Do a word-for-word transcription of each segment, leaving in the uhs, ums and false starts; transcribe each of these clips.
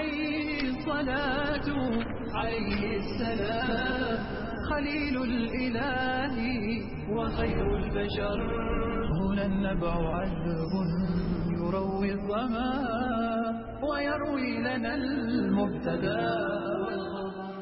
عليه الصلاة عليه السلام خليل الإله وخير البشر. هنا النبع عذب يروي الظما ويروي لنا المبتدى والخبر.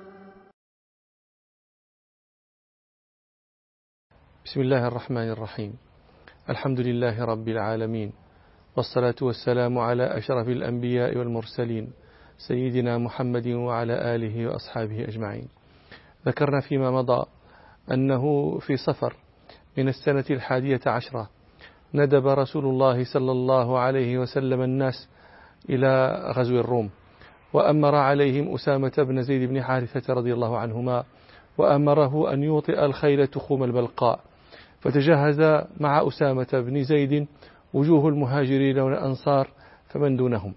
بسم الله الرحمن الرحيم. الحمد لله رب العالمين، والصلاة والسلام على أشرف الأنبياء والمرسلين سيدنا محمد وعلى آله وأصحابه أجمعين. ذكرنا فيما مضى أنه في صفر من السنة الحادية عشرة ندب رسول الله صلى الله عليه وسلم الناس إلى غزو الروم، وأمر عليهم أسامة بن زيد بن حارثة رضي الله عنهما، وأمره أن يوطئ الخيل تخوم البلقاء، فتجهز مع أسامة بن زيد وجوه المهاجرين والأنصار فمن دونهم،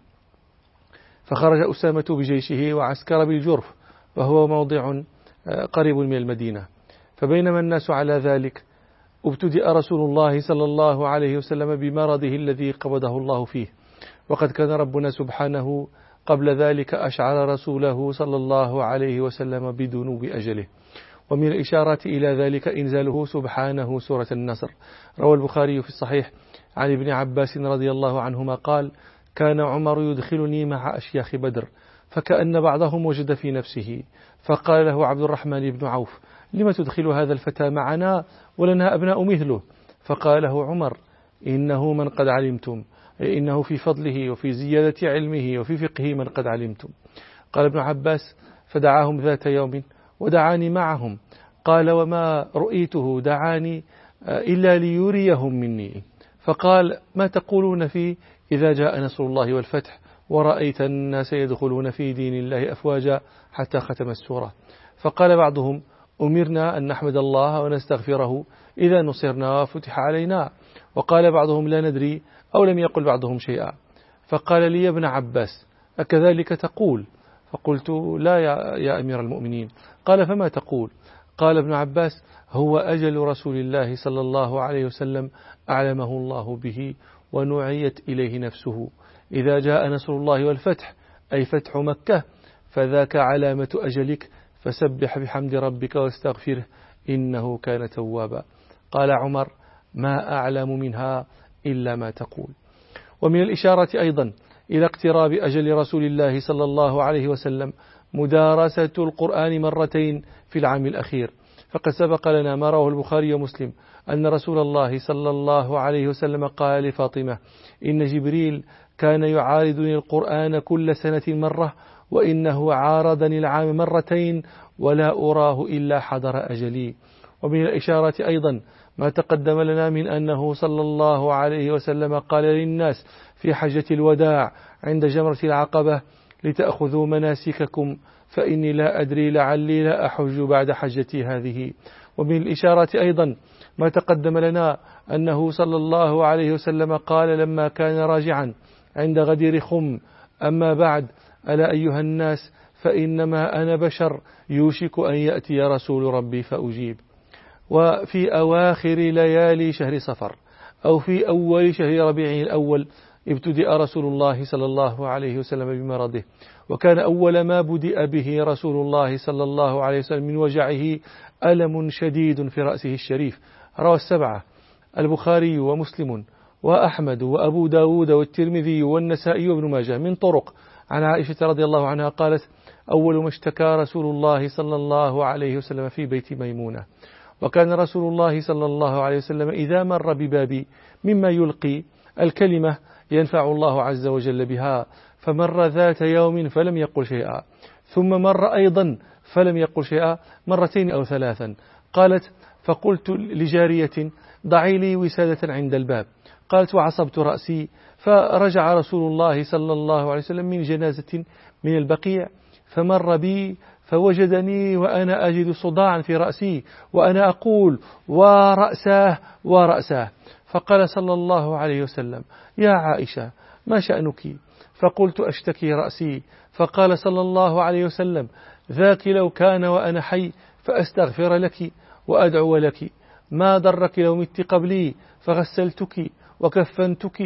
فخرج أسامة بجيشه وعسكر بالجرف، وهو موضع قريب من المدينة. فبينما الناس على ذلك ابتدأ رسول الله صلى الله عليه وسلم بمرضه الذي قبضه الله فيه، وقد كان ربنا سبحانه قبل ذلك أشعر رسوله صلى الله عليه وسلم بدنو أجله. ومن الإشارات إلى ذلك إنزاله سبحانه سورة النصر. روى البخاري في الصحيح عن ابن عباس رضي الله عنهما قال: كان عمر يدخلني مع أشياخ بدر، فكأن بعضهم وجد في نفسه، فقال له عبد الرحمن بن عوف: لم تدخل هذا الفتى معنا ولنا أبناء مثله؟ فقال له عمر: إنه من قد علمتم، أي إنه في فضله وفي زيادة علمه وفي فقه من قد علمتم. قال ابن عباس: فدعاهم ذات يوم ودعاني معهم، قال: وما رؤيته دعاني إلا ليريهم مني. فقال: ما تقولون فيه إذا جاء نصر الله والفتح ورأيت الناس يدخلون في دين الله أفواجا حتى ختم السورة؟ فقال بعضهم: أمرنا أن نحمد الله ونستغفره إذا نصرنا وفتح علينا. وقال بعضهم: لا ندري، أو لم يقل بعضهم شيئا. فقال لي ابن عباس: أكذلك تقول؟ فقلت: لا يا, يا أمير المؤمنين. قال: فما تقول؟ قال ابن عباس: هو أجل رسول الله صلى الله عليه وسلم أعلمه الله به ونعيت إليه نفسه، إذا جاء نصر الله والفتح، أي فتح مكة، فذاك علامة أجلك، فسبح بحمد ربك واستغفره إنه كان توابا. قال عمر: ما أعلم منها إلا ما تقول. ومن الإشارة أيضا إلى اقتراب أجل رسول الله صلى الله عليه وسلم مدارسة القرآن مرتين في العام الأخير، فقد سبق لنا ما رواه البخاري ومسلم أن رسول الله صلى الله عليه وسلم قال لفاطمة: إن جبريل كان يعارضني القرآن كل سنة مرة، وإنه عارضني العام مرتين، ولا أراه إلا حضر أجلي. ومن الإشارة أيضا ما تقدم لنا من أنه صلى الله عليه وسلم قال للناس في حجة الوداع عند جمرة العقبة: لتأخذوا مناسككم فإني لا أدري لعلي لا أحج بعد حجتي هذه. ومن الإشارة أيضا ما تقدم لنا أنه صلى الله عليه وسلم قال لما كان راجعا عند غدير خم: أما بعد، ألا أيها الناس، فإنما أنا بشر يوشك أن يأتي رسول ربي فأجيب. وفي أواخر ليالي شهر صفر أو في أول شهر ربيع الأول ابتدأ رسول الله صلى الله عليه وسلم بمرضه، وكان أول ما بدأ به رسول الله صلى الله عليه وسلم من وجعه ألم شديد في رأسه الشريف. روى السبعة: البخاري ومسلم وأحمد وأبو داود والترمذي والنسائي وابن ماجه من طرق عن عائشة رضي الله عنها قالت: أول ما اشتكى رسول الله صلى الله عليه وسلم في بيت ميمونة، وكان رسول الله صلى الله عليه وسلم إذا مر ببابي مما يلقي الكلمة ينفع الله عز وجل بها، فمر ذات يوم فلم يقل شيئا، ثم مر أيضا فلم يقل شيئا مرتين أو ثلاثا. قالت: فقلت لجارية: ضعي لي وسادة عند الباب. قالت: وعصبت رأسي، فرجع رسول الله صلى الله عليه وسلم من جنازة من البقيع، فمر بي فوجدني وأنا أجد صداعا في رأسي وأنا أقول: ورأساه ورأساه. فقال صلى الله عليه وسلم: يا عائشة، ما شأنك؟ فقلت: أشتكي رأسي. فقال صلى الله عليه وسلم: ذاك لو كان وأنا حي فأستغفر لك وأدعو لك، ما ضرك لو مت قبلي فغسلتك وكفنتك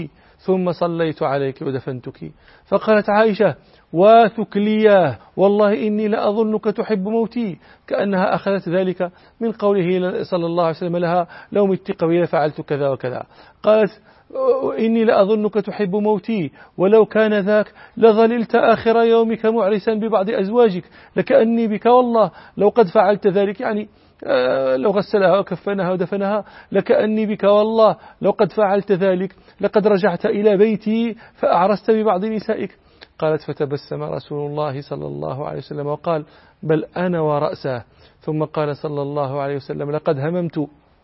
ثم صليت عليك ودفنتك. فقالت عائشة: واثكلياه والله إني لأظنك تحب موتي، كأنها أخذت ذلك من قوله صلى الله عليه وسلم لها: لو مت قبيل فعلت كذا وكذا. قالت: إني لأظنك تحب موتي، ولو كان ذاك لظللت آخر يومك معرسا ببعض أزواجك، لكأني بك والله لو قد فعلت ذلك، يعني لو غسلها وكفنها ودفنها، لكأني بك والله لو قد فعلت ذلك لقد رجعت إلى بيتي فأعرست ببعض نسائك. قالت: فتبسم رسول الله صلى الله عليه وسلم وقال: بل أنا ورأسه. ثم قال صلى الله عليه وسلم: لقد هممت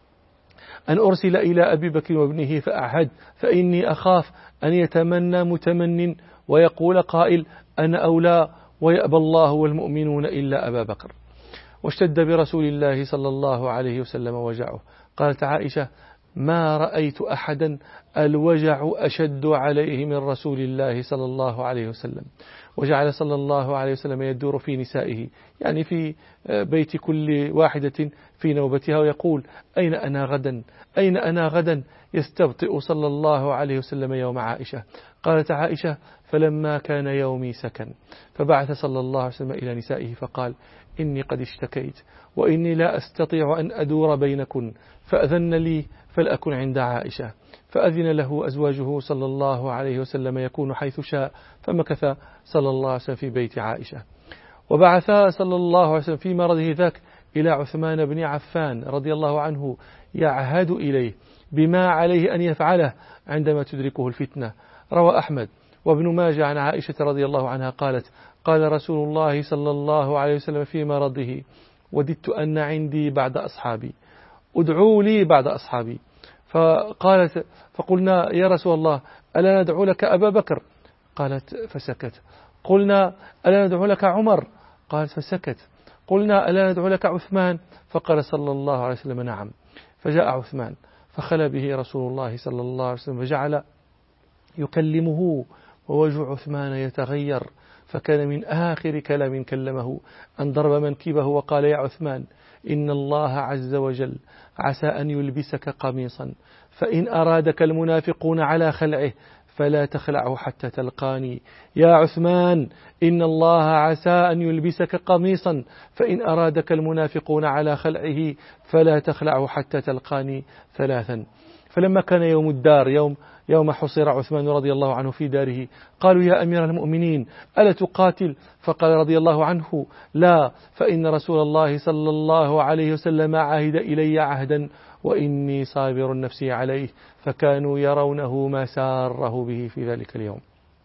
أن أرسل إلى أبي بكر وابنه فأعهد، فإني أخاف أن يتمنى متمن ويقول قائل: أنا أولى، ويأبى الله والمؤمنون إلا أبا بكر. واشتد برسول الله صلى الله عليه وسلم وجعه. قالت عائشة: ما رأيت أحدا الوجع أشد عليه من رسول الله صلى الله عليه وسلم. وجعل صلى الله عليه وسلم يدور في نسائه، يعني في بيت كل واحدة في نوبتها، ويقول: أين أنا غدا، أين أنا غدا، يستبطئ صلى الله عليه وسلم يوم عائشة. قالت عائشة: فلما كان يومي سكن، فبعث صلى الله عليه وسلم إلى نسائه فقال: إني قد اشتكيت، وإني لا أستطيع أن أدور بينكن، فأذن لي فلأكن عند عائشة. فأذن له أزواجه صلى الله عليه وسلم يكون حيث شاء، فمكث صلى الله عليه وسلم في بيت عائشة. وبعث صلى الله عليه وسلم في مرضه ذاك إلى عثمان بن عفان رضي الله عنه يعهد إليه بما عليه أن يفعله عندما تدركه الفتنة. روى أحمد وابن ماجه عن عائشة رضي الله عنها قالت: قال رسول الله صلى الله عليه وسلم في مرضه: وددت أن عندي بعد أصحابي، ادعوا لي بعد أصحابي. فقالت فقلنا: يا رسول الله ألا ندعو لك أبا بكر؟ قالت فسكت. قلنا: ألا ندعو لك عمر؟ قالت فسكت. قلنا: ألا ندعو لك عثمان؟ فقال صلى الله عليه وسلم: نعم. فجاء عثمان فخلى به رسول الله صلى الله عليه وسلم فجعل يكلمه، ووجه عثمان يتغير، فكان من آخر كلام كلمه أن ضرب منكبه وقال: يا عثمان، إن الله عز وجل عسى أن يلبسك قميصا، فإن أرادك المنافقون على خلعه فلا تخلعه حتى تلقاني. يا عثمان، إن الله عسى أن يلبسك قميصا، فإن أرادك المنافقون على خلعه فلا تخلعه حتى تلقاني ثلاثا. فلما كان يوم الدار، يوم يوم حصر عثمان رضي الله عنه في داره، قالوا: يا أمير المؤمنين ألا تقاتل؟ فقال رضي الله عنه: لا، فإن رسول الله صلى الله عليه وسلم عهد إلي عهدا وإني صابر نفسي عليه. فكانوا يرونه ما ساره به في ذلك اليوم.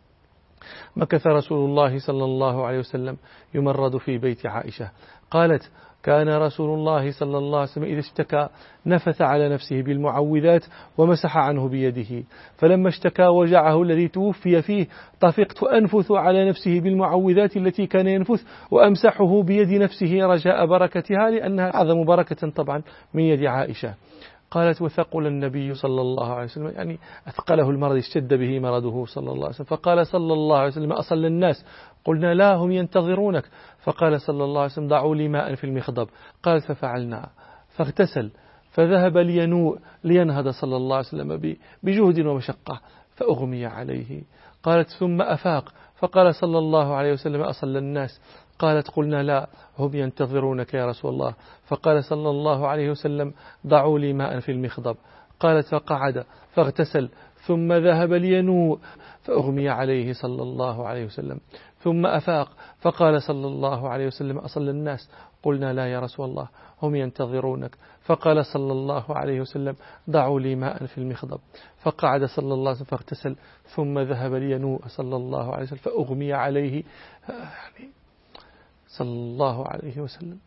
مكث رسول الله صلى الله عليه وسلم يمرض في بيت عائشة. قالت: كان رسول الله صلى الله عليه وسلم إذا اشتكى نفث على نفسه بالمعوذات ومسح عنه بيده، فلما اشتكى وجعه الذي توفي فيه طفقت أنفث على نفسه بالمعوذات التي كان ينفث وأمسحه بيد نفسه رجاء بركتها، لأنها أعظم بركة طبعا من يد عائشة. قالت: وثقل النبي صلى الله عليه وسلم، يعني أثقله المرض، اشتد به مرضه صلى الله عليه وسلم. فقال صلى الله عليه وسلم: أصل الناس؟ قلنا: لا، هم ينتظرونك. فقال صلى الله عليه وسلم: ضعوا لي ماء في المخضب. قالت: ففعلنا، فاغتسل، فذهب لينوء لينهض صلى الله عليه وسلم بجهد ومشقة، فأغمي عليه. قالت: ثم أفاق، فقال صلى الله عليه وسلم: أصل الناس؟ قالت: قلنا: لا، هم ينتظرونك يا رسول الله. فقال صلى الله عليه وسلم: ضعوا لي ماء في المخضب. قالت: فقعد فاغتسل، ثم ذهب لينوء، فأغمي عليه صلى الله عليه وسلم. ثم أفاق، فقال صلى الله عليه وسلم: أصل الناس؟ قلنا: لا يا رسول الله، هم ينتظرونك. فقال صلى الله عليه وسلم: ضعوا لي ماء في المخضب. فقعد صلى الله عليه وسلم فاغتسل، ثم ذهب لينوء صلى الله عليه وسلم، فأغمي عليه يعني صلى الله عليه وسلم.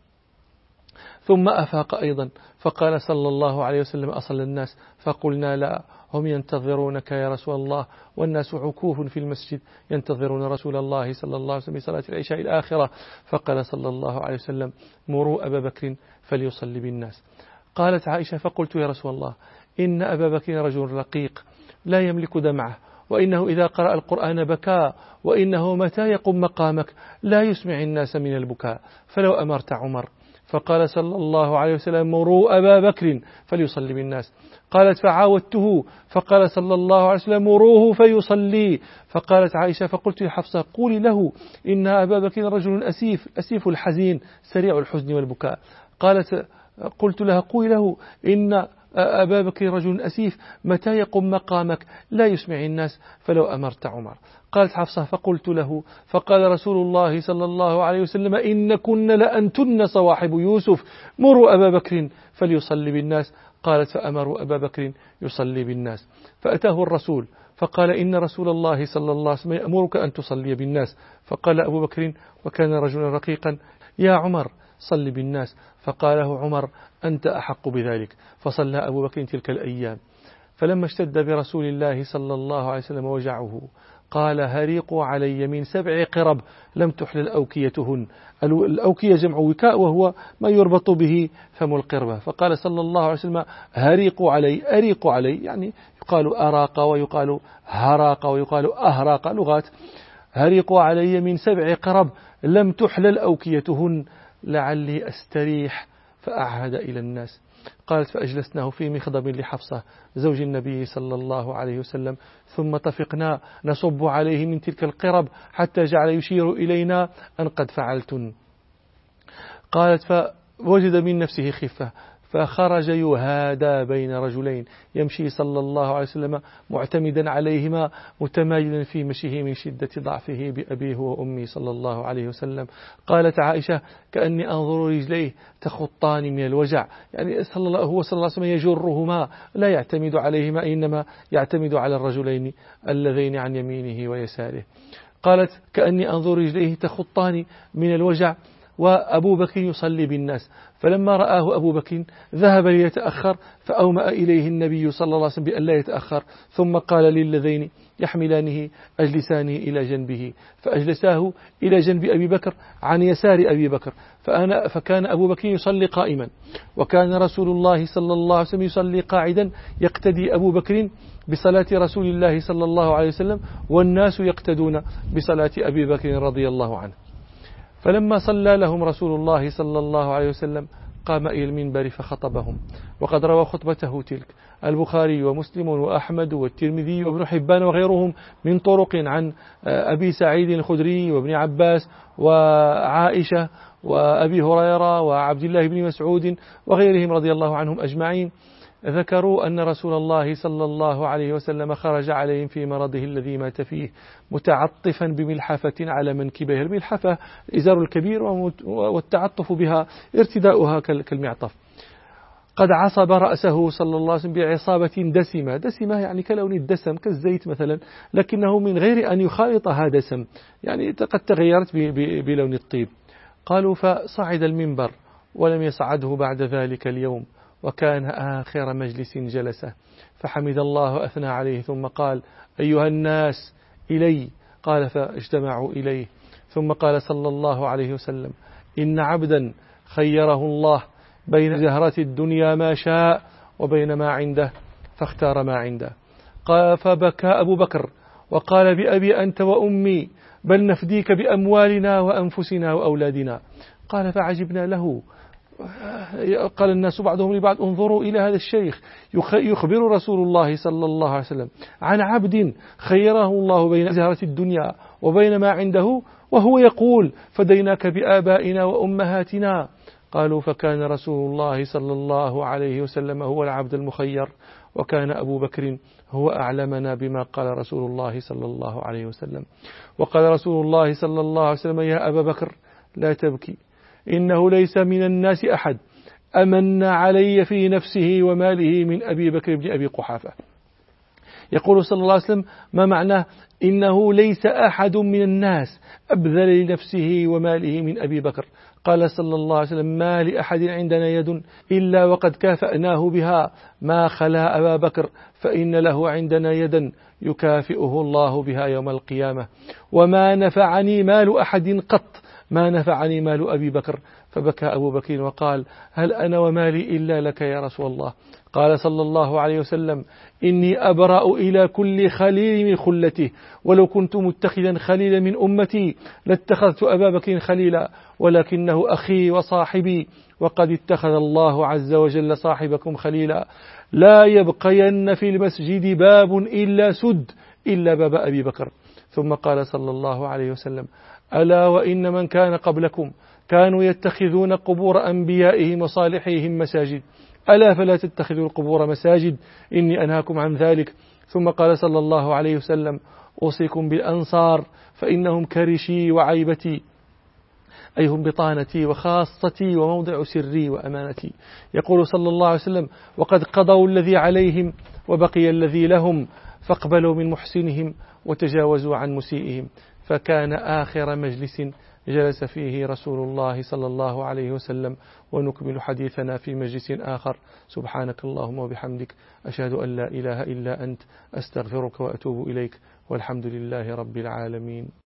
ثم أفاق أيضا، فقال صلى الله عليه وسلم: أصل الناس؟ فقلنا: لا، هم ينتظرونك يا رسول الله، والناس عكوف في المسجد ينتظرون رسول الله صلى الله عليه وسلم بصلاة العشاء الآخرة. فقال صلى الله عليه وسلم: مروا أبا بكر فليصلي بالناس. قالت عائشة: فقلت: يا رسول الله، إن أبا بكر رجل رقيق لا يملك دمعه، وإنه إذا قرأ القرآن بكى، وإنه متى يقوم مقامك لا يسمع الناس من البكاء، فلو أمرت عمر فقال صلى الله عليه وسلم مروا أبا بكر فليصلي بالناس. قالت فعاودته فقال صلى الله عليه وسلم مروه فيصلي. فقالت عائشة فقلت لحفصة قولي له إن أبا بكر رجل أسيف أسيف الحزين سريع الحزن والبكاء. قالت قلت لها قولي له إن أبا بكر رجل أسيف متى يقوم مقامك لا يسمع الناس فلو أمرت عمر. قالت حفصة فقلت له فقال رسول الله صلى الله عليه وسلم إن كن لأنتن صواحب يوسف مروا أبا بكر فليصلي بالناس. قالت فأمروا أبا بكر يصلي بالناس. فأتاه الرسول فقال إن رسول الله صلى الله عليه وسلم يأمرك أن تصلي بالناس. فقال أبو بكر وكان رجلا رقيقا يا عمر صل بالناس. فقال له عمر أنت أحق بذلك. فصلى أبو بكر تلك الأيام. فلما اشتد برسول الله صلى الله عليه وسلم وجعه قال هريقوا علي من سبع قرب لم تحلل أوكيتهن. الأوكية جمع وكاء وهو ما يربط به فم القربة. فقال صلى الله عليه وسلم هريقوا علي أريقوا علي يعني يقال أراق ويقال هراق ويقال أهراق لغات. هريقوا علي من سبع قرب لم تحلل أوكيتهن لعلي أستريح فأعهد إلى الناس. قالت فأجلسناه في مخضب لحفصة زوج النبي صلى الله عليه وسلم ثم طفقنا نصب عليه من تلك القرب حتى جعل يشير إلينا أن قد فعلتن. قالت فوجد من نفسه خفة فخرج يهادى بين رجلين يمشي صلى الله عليه وسلم معتمدا عليهما متمايلا في مشيه من شدة ضعفه بأبيه وأمي صلى الله عليه وسلم. قالت عائشة كأني أنظر رجليه تخطان من الوجع يعني صلى الله هو صلى الله عليه وسلم يجرهما لا يعتمد عليهما إنما يعتمد على الرجلين اللذين عن يمينه ويساره. قالت كأني أنظر رجليه تخطان من الوجع وأبو بكر يصلي بالناس. فلما رآه أبو بكر ذهب ليتأخر فأومأ إليه النبي صلى الله عليه وسلم بأن لا يتأخر ثم قال للذين يحملانه أجلسانه إلى جنبه فأجلساه إلى جنب أبي بكر عن يسار أبي بكر. فأنا فكان أبو بكر يصلي قائما وكان رسول الله صلى الله عليه وسلم يصلي قاعدا يقتدي أبو بكر بصلاة رسول الله صلى الله عليه وسلم والناس يقتدون بصلاة أبي بكر رضي الله عنه. فلما صلى لهم رسول الله صلى الله عليه وسلم قام إلى المنبر فخطبهم. وقد روى خطبته تلك البخاري ومسلم وأحمد والترمذي وابن حبان وغيرهم من طرق عن أبي سعيد الخدري وابن عباس وعائشة وأبي هريرة وعبد الله بن مسعود وغيرهم رضي الله عنهم أجمعين. ذكروا أن رسول الله صلى الله عليه وسلم خرج عليهم في مرضه الذي مات فيه متعطفا بملحفة على منكبه. الملحفة إزار الكبير والتعطف بها ارتداؤها كالمعطف. قد عصب رأسه صلى الله عليه وسلم بعصابة دسمة. دسمة يعني كلون الدسم كالزيت مثلا لكنه من غير أن يخالطها دسم يعني قد تغيرت بلون الطيب. قالوا فصعد المنبر ولم يصعده بعد ذلك اليوم وكان آخر مجلس جلسه فحمد الله وأثنى عليه ثم قال أيها الناس إلي. قال فاجتمعوا إليه ثم قال صلى الله عليه وسلم إن عبدا خيره الله بين زهرة الدنيا ما شاء وبين ما عنده فاختار ما عنده. قال فبكى أبو بكر وقال بأبي أنت وأمي بل نفديك بأموالنا وأنفسنا وأولادنا. قال فعجبنا له. قال الناس بعضهم لبعض انظروا إلى هذا الشيخ يخبر رسول الله صلى الله عليه وسلم عن عبد خيره الله بين زهرة الدنيا وبين ما عنده وهو يقول فديناك بآبائنا وأمهاتنا. قالوا فكان رسول الله صلى الله عليه وسلم هو العبد المخير وكان أبو بكر هو أعلمنا بما قال رسول الله صلى الله عليه وسلم. وقال رسول الله صلى الله عليه وسلم يا أبا بكر لا تبكي إنه ليس من الناس أحد أمن علي في نفسه وماله من أبي بكر بن أبي قحافة. يقول صلى الله عليه وسلم ما معناه إنه ليس أحد من الناس أبذل لنفسه وماله من أبي بكر. قال صلى الله عليه وسلم ما لأحد عندنا يد إلا وقد كافأناه بها ما خلا أبا بكر فإن له عندنا يدا يكافئه الله بها يوم القيامة. وما نفعني مال أحد قط ما نفعني مال أبي بكر فبكى أبو بكر وقال: هل أنا ومالي إلا لك يا رسول الله؟ قال صلى الله عليه وسلم: إني أبرأ إلى كل خليل من خلته، ولو كنت متخذا خليلا من أمتي لاتخذت أبا بكر خليلا، ولكنه أخي وصاحبي، وقد اتخذ الله عز وجل صاحبكم خليلا. لا يبقين في المسجد باب إلا سد إلا باب أبي بكر. ثم قال صلى الله عليه وسلم: ألا وإن من كان قبلكم كانوا يتخذون قبور أنبيائهم وصالحيهم مساجد، ألا فلا تتخذوا القبور مساجد، إني أنهاكم عن ذلك. ثم قال صلى الله عليه وسلم: أوصيكم بالأنصار فإنهم كرشي وعيبتي، أي هم بطانتي وخاصتي وموضع سري وأمانتي. يقول صلى الله عليه وسلم: وقد قضوا الذي عليهم وبقي الذي لهم، فاقبلوا من محسنهم وتجاوزوا عن مسيئهم. فكان آخر مجلس جلس فيه رسول الله صلى الله عليه وسلم. ونكمل حديثنا في مجلس آخر. سبحانك اللهم وبحمدك، أشهد أن لا إله إلا أنت، أستغفرك وأتوب إليك، والحمد لله رب العالمين.